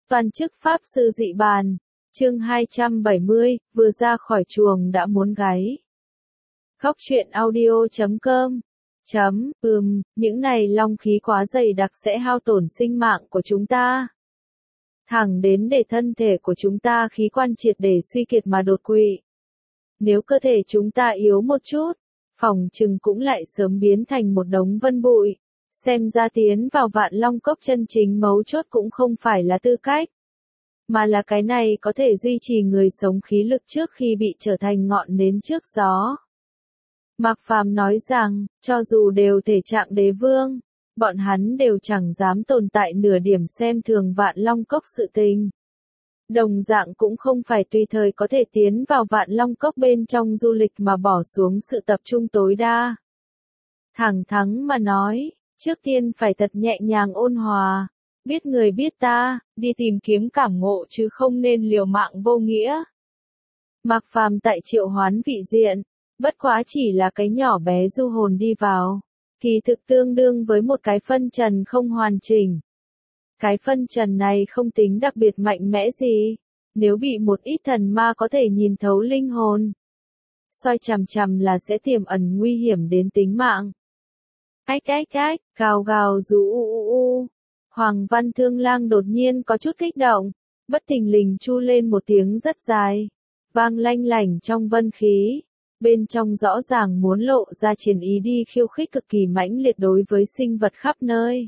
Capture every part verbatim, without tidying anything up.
Toàn chức Pháp Sư Dị Bàn, chương hai trăm bảy mươi, vừa ra khỏi chuồng đã muốn gáy. Khóc chuyện audio chấm com Chấm, ừm, những này long khí quá dày đặc sẽ hao tổn sinh mạng của chúng ta. Thẳng đến để thân thể của chúng ta khí quan triệt để suy kiệt mà đột quỵ. Nếu cơ thể chúng ta yếu một chút, phỏng chừng cũng lại sớm biến thành một đống vân bụi. Xem ra tiến vào Vạn Long Cốc chân chính mấu chốt cũng không phải là tư cách, mà là cái này có thể duy trì người sống khí lực trước khi bị trở thành ngọn nến trước gió. Mạc Phàm nói rằng, cho dù đều thể trạng đế vương, bọn hắn đều chẳng dám tồn tại nửa điểm xem thường Vạn Long Cốc sự tình. Đồng dạng cũng không phải tùy thời có thể tiến vào Vạn Long Cốc bên trong du lịch mà bỏ xuống sự tập trung tối đa. Thẳng thắn mà nói, trước tiên phải thật nhẹ nhàng ôn hòa, biết người biết ta, đi tìm kiếm cảm ngộ chứ không nên liều mạng vô nghĩa. Mạc Phàm tại triệu hoán vị diện, bất quá chỉ là cái nhỏ bé du hồn đi vào, kỳ thực tương đương với một cái phân trần không hoàn chỉnh. Cái phân trần này không tính đặc biệt mạnh mẽ gì, nếu bị một ít thần ma có thể nhìn thấu linh hồn, soi chằm chằm là sẽ tiềm ẩn nguy hiểm đến tính mạng. Ách ách ách, gào gào rú u u u. Hoàng Văn Thương Lang đột nhiên có chút kích động, bất thình lình chu lên một tiếng rất dài, vang lanh lảnh trong vân khí, bên trong rõ ràng muốn lộ ra chiến ý đi khiêu khích cực kỳ mãnh liệt đối với sinh vật khắp nơi.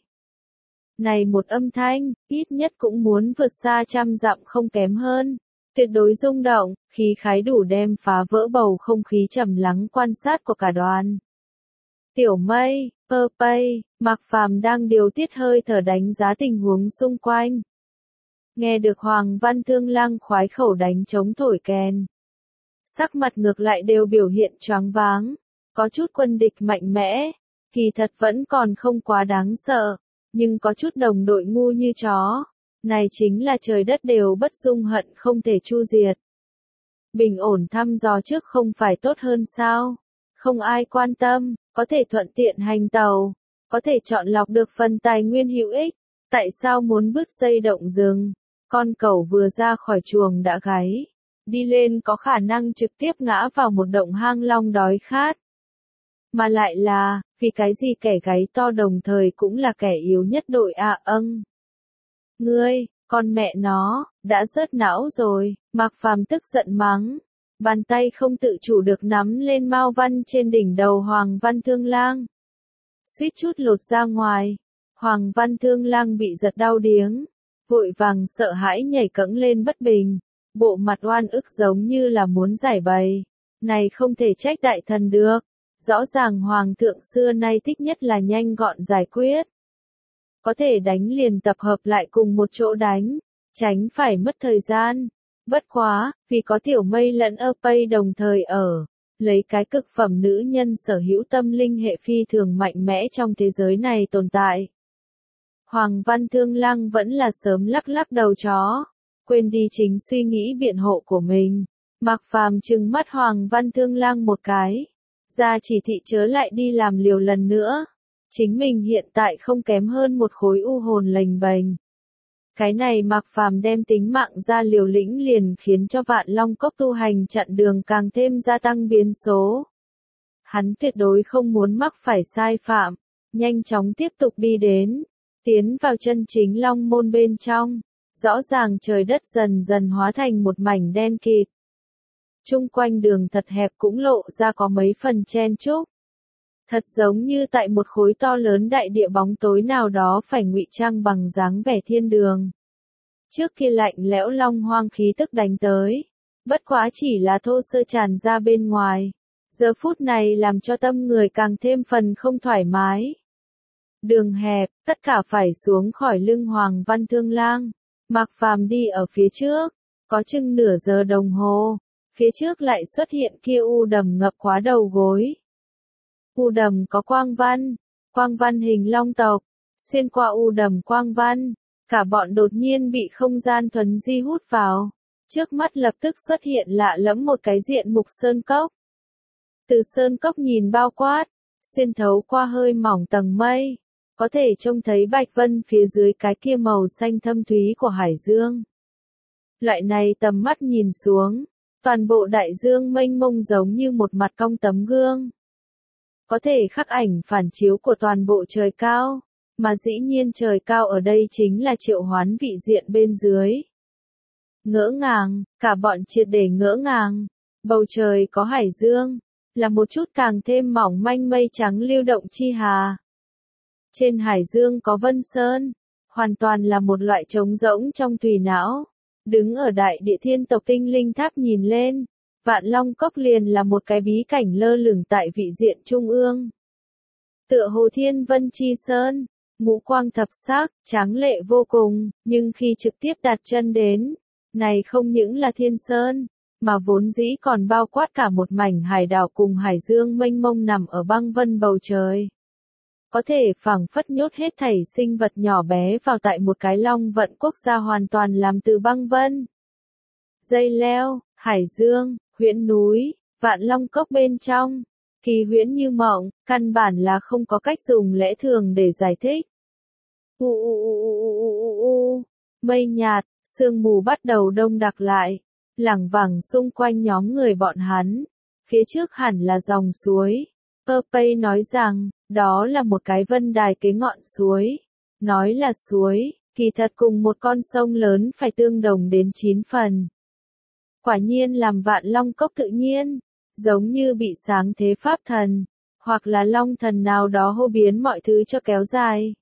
Này một âm thanh, ít nhất cũng muốn vượt xa trăm dặm không kém hơn, tuyệt đối rung động, khí khái đủ đem phá vỡ bầu không khí trầm lắng quan sát của cả đoàn. Tiểu Mây, Pơ Pây, Mạc Phàm đang điều tiết hơi thở đánh giá tình huống xung quanh. Nghe được Hoàng Văn Thương Lang khoái khẩu đánh trống thổi kèn. Sắc mặt ngược lại đều biểu hiện choáng váng, có chút quân địch mạnh mẽ, kỳ thật vẫn còn không quá đáng sợ, nhưng có chút đồng đội ngu như chó. Này chính là trời đất đều bất dung hận không thể chu diệt. Bình ổn thăm dò trước không phải tốt hơn sao? Không ai quan tâm, có thể thuận tiện hành tàu, có thể chọn lọc được phần tài nguyên hữu ích, tại sao muốn bứt dây động rừng? Con cẩu vừa ra khỏi chuồng đã gáy, đi lên có khả năng trực tiếp ngã vào một động hang long đói khát. Mà lại là, vì cái gì kẻ gáy to đồng thời cũng là kẻ yếu nhất đội à âng. Ngươi, con mẹ nó, đã rớt não rồi, Mạc Phàm tức giận mắng. Bàn tay không tự chủ được nắm lên mao văn trên đỉnh đầu Hoàng Văn Thương Lang. Suýt chút lột ra ngoài. Hoàng Văn Thương Lang bị giật đau điếng, vội vàng sợ hãi nhảy cẫng lên bất bình, bộ mặt oan ức giống như là muốn giải bày. Này không thể trách đại thần được, rõ ràng Hoàng thượng xưa nay thích nhất là nhanh gọn giải quyết. Có thể đánh liền tập hợp lại cùng một chỗ đánh, tránh phải mất thời gian. Bất quá, vì có Tiểu Mây lẫn ơ pây đồng thời ở, lấy cái cực phẩm nữ nhân sở hữu tâm linh hệ phi thường mạnh mẽ trong thế giới này tồn tại. Hoàng Văn Thương Lang vẫn là sớm lắc lắc đầu chó, quên đi chính suy nghĩ biện hộ của mình. Mạc Phàm trừng mắt Hoàng Văn Thương Lang một cái, ra chỉ thị chớ lại đi làm liều lần nữa. Chính mình hiện tại không kém hơn một khối u hồn lềnh bềnh. Cái này Mạc Phàm đem tính mạng ra liều lĩnh liền khiến cho Vạn Long Cốc tu hành chặn đường càng thêm gia tăng biến số. Hắn tuyệt đối không muốn mắc phải sai phạm, nhanh chóng tiếp tục đi đến, tiến vào chân chính Long Môn bên trong. Rõ ràng trời đất dần dần hóa thành một mảnh đen kịt. Chung quanh đường thật hẹp cũng lộ ra có mấy phần chen chúc. Thật giống như tại một khối to lớn đại địa bóng tối nào đó phải ngụy trang bằng dáng vẻ thiên đường. Trước kia lạnh lẽo long hoang khí tức đánh tới, bất quá chỉ là thô sơ tràn ra bên ngoài, giờ phút này làm cho tâm người càng thêm phần không thoải mái. Đường hẹp, tất cả phải xuống khỏi lưng Hoàng Văn Thương Lang, Mạc Phàm đi ở phía trước, có chừng nửa giờ đồng hồ, phía trước lại xuất hiện kia u đầm ngập quá đầu gối. U đầm có quang văn, quang văn hình long tộc, xuyên qua u đầm quang văn, cả bọn đột nhiên bị không gian thuần di hút vào, trước mắt lập tức xuất hiện lạ lẫm một cái diện mục sơn cốc. Từ sơn cốc nhìn bao quát, xuyên thấu qua hơi mỏng tầng mây, có thể trông thấy bạch vân phía dưới cái kia màu xanh thâm thúy của hải dương. Loại này tầm mắt nhìn xuống, toàn bộ đại dương mênh mông giống như một mặt cong tấm gương. Có thể khắc ảnh phản chiếu của toàn bộ trời cao, mà dĩ nhiên trời cao ở đây chính là triệu hoán vị diện bên dưới. Ngỡ ngàng, cả bọn triệt để ngỡ ngàng, bầu trời có hải dương, là một chút càng thêm mỏng manh mây trắng lưu động chi hà. Trên hải dương có vân sơn, hoàn toàn là một loại trống rỗng trong tùy não. Đứng ở đại địa thiên tộc tinh linh tháp nhìn lên, Vạn Long Cốc liền là một cái bí cảnh lơ lửng tại vị diện trung ương. Tựa hồ thiên vân chi sơn, ngũ quang thập sắc, tráng lệ vô cùng, nhưng khi trực tiếp đặt chân đến, này không những là thiên sơn, mà vốn dĩ còn bao quát cả một mảnh hải đảo cùng hải dương mênh mông nằm ở băng vân bầu trời. Có thể phảng phất nhốt hết thảy sinh vật nhỏ bé vào tại một cái long vận quốc gia hoàn toàn làm từ băng vân. Dây leo, hải dương, huyễn núi, Vạn Long Cốc bên trong, kỳ huyễn như mộng, căn bản là không có cách dùng lẽ thường để giải thích. U u u u u u u, mây nhạt, sương mù bắt đầu đông đặc lại, lẳng vẳng xung quanh nhóm người bọn hắn, phía trước hẳn là dòng suối. Purpay nói rằng, đó là một cái vân đài kế ngọn suối. Nói là suối, kỳ thật cùng một con sông lớn phải tương đồng đến chín phần. Quả nhiên làm Vạn Long Cốc tự nhiên, giống như bị sáng thế pháp thần, hoặc là long thần nào đó hô biến mọi thứ cho kéo dài.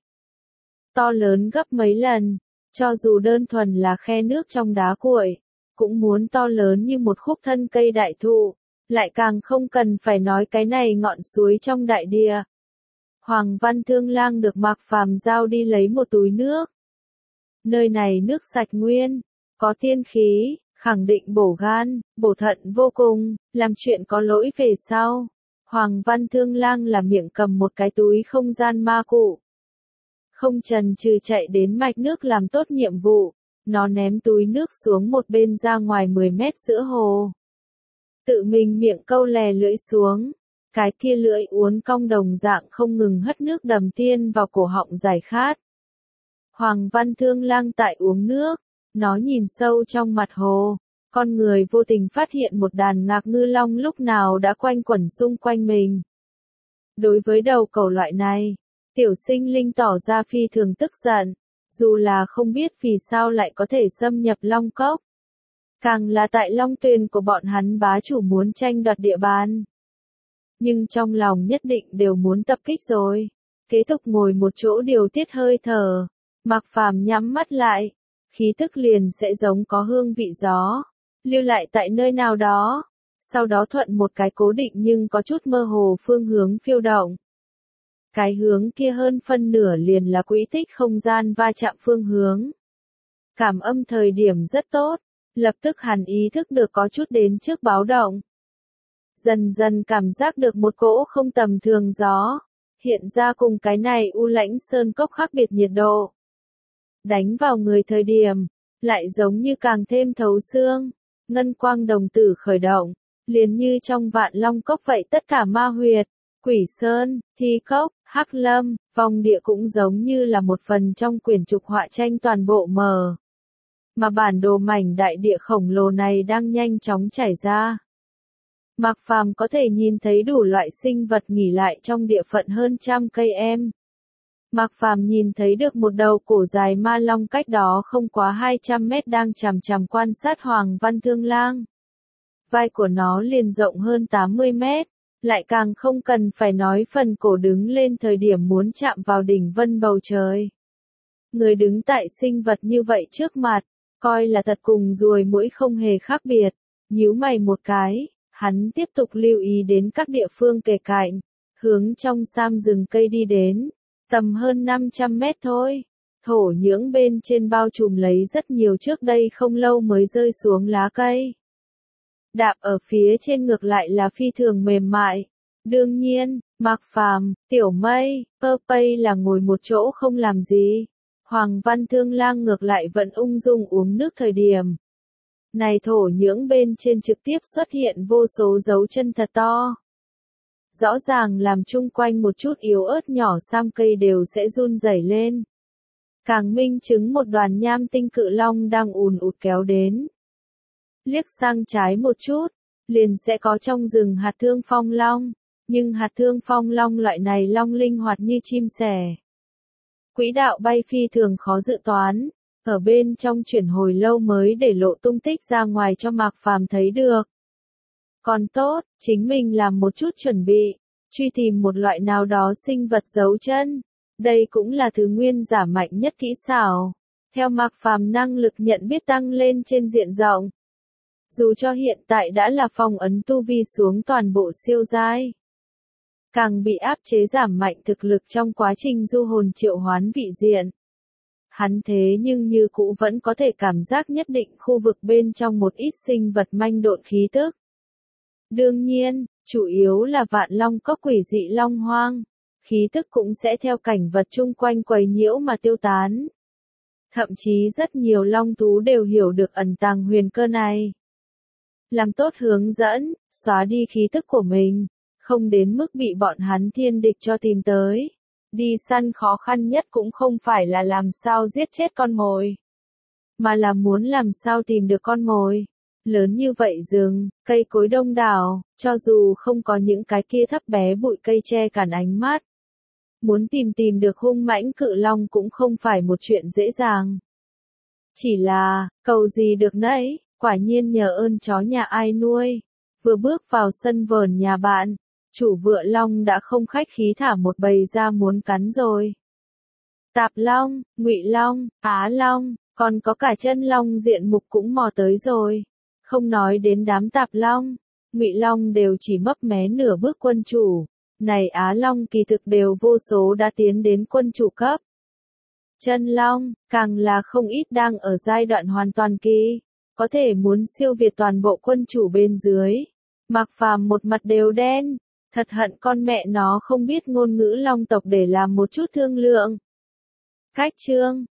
To lớn gấp mấy lần, cho dù đơn thuần là khe nước trong đá cuội, cũng muốn to lớn như một khúc thân cây đại thụ. Lại càng không cần phải nói cái này ngọn suối trong đại địa. Hoàng Văn Thương Lang được Mạc Phàm giao đi lấy một túi nước. Nơi này nước sạch nguyên, có tiên khí, khẳng định bổ gan, bổ thận vô cùng, làm chuyện có lỗi về sau. Hoàng Văn Thương Lang là miệng cầm một cái túi không gian ma cụ. Không chần chừ chạy đến mạch nước làm tốt nhiệm vụ, nó ném túi nước xuống một bên ra ngoài mười mét giữa hồ. Tự mình miệng câu lè lưỡi xuống, cái kia lưỡi uốn cong đồng dạng không ngừng hất nước đầm tiên vào cổ họng giải khát. Hoàng Văn Thương Lang tại uống nước, nó nhìn sâu trong mặt hồ, con người vô tình phát hiện một đàn ngạc ngư long lúc nào đã quanh quẩn xung quanh mình. Đối với đầu cầu loại này, tiểu sinh linh tỏ ra phi thường tức giận, dù là không biết vì sao lại có thể xâm nhập Long Cốc. Càng là tại Long Tuyền của bọn hắn bá chủ muốn tranh đoạt địa bàn. Nhưng trong lòng nhất định đều muốn tập kích rồi. Kế tục ngồi một chỗ điều tiết hơi thở. Mạc Phàm nhắm mắt lại. Khí tức liền sẽ giống có hương vị gió. Lưu lại tại nơi nào đó. Sau đó thuận một cái cố định nhưng có chút mơ hồ phương hướng phiêu động. Cái hướng kia hơn phân nửa liền là quỹ tích không gian va chạm phương hướng. Cảm âm thời điểm rất tốt. Lập tức hắn ý thức được có chút đến trước báo động. Dần dần cảm giác được một cỗ không tầm thường gió. Hiện ra cùng cái này u lãnh sơn cốc khác biệt nhiệt độ. Đánh vào người thời điểm, lại giống như càng thêm thấu xương. Ngân quang đồng tử khởi động, liền như trong Vạn Long Cốc vậy tất cả ma huyệt, quỷ sơn, thi cốc, hắc lâm, vòng địa cũng giống như là một phần trong quyển trục họa tranh toàn bộ mờ. Mà bản đồ mảnh đại địa khổng lồ này đang nhanh chóng trải ra. Mạc Phàm có thể nhìn thấy đủ loại sinh vật nghỉ lại trong địa phận hơn trăm cây em. Mạc Phàm nhìn thấy được một đầu cổ dài ma long cách đó không quá hai trăm mét đang chằm chằm quan sát Hoàng Văn Thương Lang. Vai của nó liền rộng hơn tám mươi mét, lại càng không cần phải nói phần cổ đứng lên thời điểm muốn chạm vào đỉnh vân bầu trời. Người đứng tại sinh vật như vậy trước mặt, coi là thật cùng ruồi muỗi không hề khác biệt, nhíu mày một cái, hắn tiếp tục lưu ý đến các địa phương kề cạnh, hướng trong sam rừng cây đi đến, tầm hơn năm trăm mét thôi. Thổ nhưỡng bên trên bao trùm lấy rất nhiều trước đây không lâu mới rơi xuống lá cây. Đạp ở phía trên ngược lại là phi thường mềm mại. Đương nhiên, Mạc Phàm, Tiểu Mây, Purpay là ngồi một chỗ không làm gì. Hoàng Văn Thương Lang ngược lại vẫn ung dung uống nước thời điểm. Này thổ nhưỡng bên trên trực tiếp xuất hiện vô số dấu chân thật to. rõ ràng làm chung quanh một chút yếu ớt nhỏ sam cây đều sẽ run rẩy lên. Càng minh chứng một đoàn nham tinh cự long đang ùn ụt kéo đến. Liếc sang trái một chút, liền sẽ có trong rừng hạt thương phong long, nhưng hạt thương phong long loại này long linh hoạt như chim sẻ. Quỹ đạo bay phi thường khó dự toán, ở bên trong chuyển hồi lâu mới để lộ tung tích ra ngoài cho Mạc Phàm thấy được. Còn tốt, chính mình làm một chút chuẩn bị, truy tìm một loại nào đó sinh vật giấu chân. Đây cũng là thứ nguyên giả mạnh nhất kỹ xảo. Theo Mạc Phàm năng lực nhận biết tăng lên trên diện rộng. Dù cho hiện tại đã là phong ấn tu vi xuống toàn bộ siêu giai. Càng bị áp chế giảm mạnh thực lực trong quá trình du hồn triệu hoán vị diện. Hắn thế nhưng như cũ vẫn có thể cảm giác nhất định khu vực bên trong một ít sinh vật manh độn khí tức. Đương nhiên, chủ yếu là vạn long cốc quỷ dị long hoang. Khí tức cũng sẽ theo cảnh vật chung quanh quấy nhiễu mà tiêu tán. Thậm chí rất nhiều long thú đều hiểu được ẩn tàng huyền cơ này. Làm tốt hướng dẫn, xóa đi khí tức của mình, không đến mức bị bọn hắn thiên địch cho tìm tới. Đi săn khó khăn nhất cũng không phải là làm sao giết chết con mồi, mà là muốn làm sao tìm được con mồi. Lớn như vậy rừng, cây cối đông đảo, cho dù không có những cái kia thấp bé bụi cây che cản ánh mắt. Muốn tìm tìm được hung mãnh cự long cũng không phải một chuyện dễ dàng. Chỉ là, cầu gì được nấy, quả nhiên nhờ ơn chó nhà ai nuôi. Vừa bước vào sân vườn nhà bạn, chủ vựa long đã không khách khí thả một bầy ra muốn cắn rồi. Tạp long, ngụy long, á long, còn có cả chân long diện mục cũng mò tới rồi. Không nói đến đám tạp long, ngụy long đều chỉ mấp mé nửa bước quân chủ. Này Á Long kỳ thực đều vô số đã tiến đến quân chủ cấp. Chân Long, càng là không ít đang ở giai đoạn hoàn toàn kỳ, có thể muốn siêu việt toàn bộ quân chủ bên dưới. Mạc Phàm một mặt đều đen, thật hận con mẹ nó không biết ngôn ngữ Long tộc để làm một chút thương lượng. Cách chương,